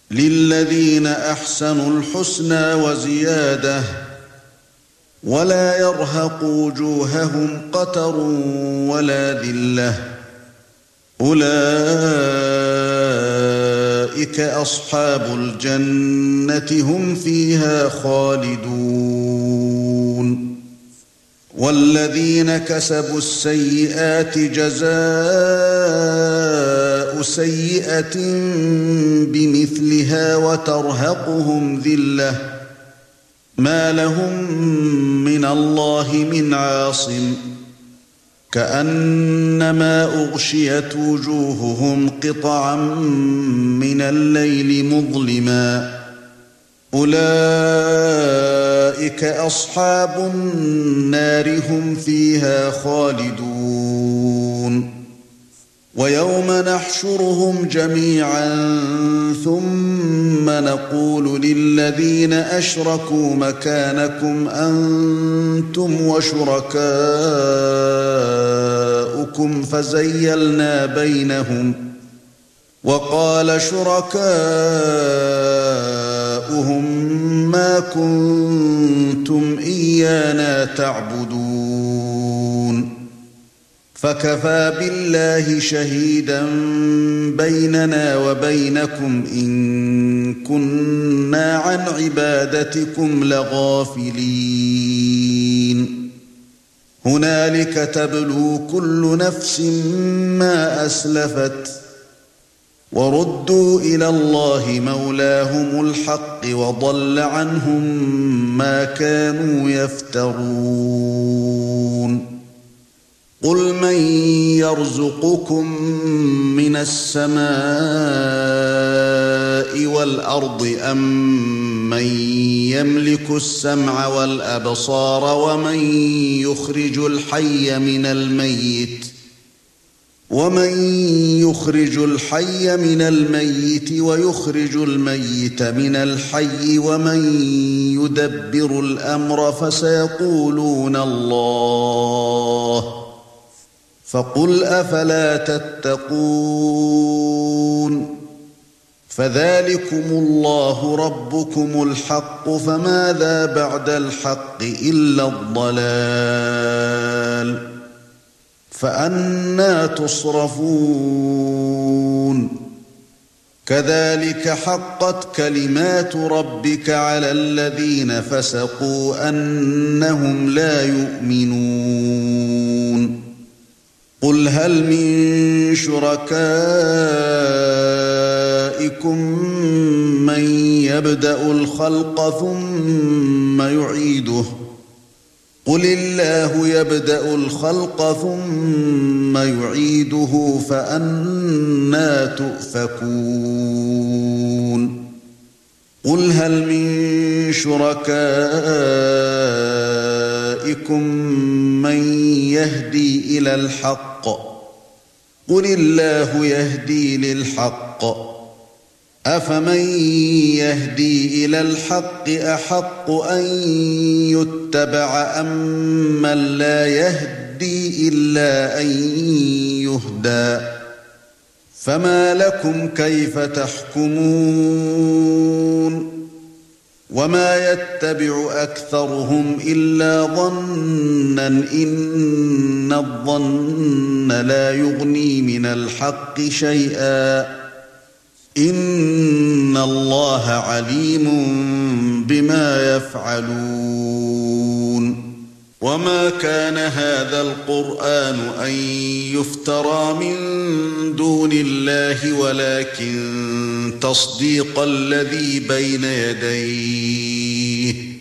للذين أحسنوا الحسنى وزيادة ولا يرهق وجوههم قتر ولا ذلة أولئك أصحاب الجنة هم فيها خالدون والذين كسبوا السيئات جزاء سيئة بمثلها وترهقهم ذلة ما لهم من الله من عاصم كأنما أغشيت وجوههم قطعا من الليل مظلما أولئك أصحاب النار هم فيها خالدون ويوم نحشرهم جميعا ثم نقول للذين أشركوا مكانكم أنتم وشركاؤكم فزيلنا بينهم وقال شركاؤهم ما كنتم إيانا تعبدون فكفى بالله شهيدا بيننا وبينكم إن كنا عن عبادتكم لغافلين هنالك تبلو كل نفس ما أسلفت وردوا إلى الله مولاهم الحق وضل عنهم ما كانوا يفترون قل من يرزقكم من السماء والأرض أم من يملك السمع والأبصار ومن يخرج الحي من الميت ويخرج الميت من الحي ومن يدبر الأمر فسيقولون الله فقل أفلا تتقون فذلكم الله ربكم الحق فماذا بعد الحق إلا الضلال فأنى تصرفون كذلك حقت كلمات ربك على الذين فسقوا أنهم لا يؤمنون قل هل من شركائكم من يبدأ الخلق ثم يعيده قل الله يبدأ الخلق ثم يعيده فأنى تؤفكون قل هل من شركائكم من يهدي إلى الحق قل الله يهدي للحق أفمن يهدي إلى الحق أحق أن يتبع أم من لا يهدي إلا أن يهدى فما لكم كيف تحكمون وما يتبع أكثرهم إلا ظنًا إن الظن لا يغني من الحق شيئا إن الله عليم بما يفعلون وما كان هذا القرآن أن يفترى من دون الله ولكن تصديق الذي بين يديه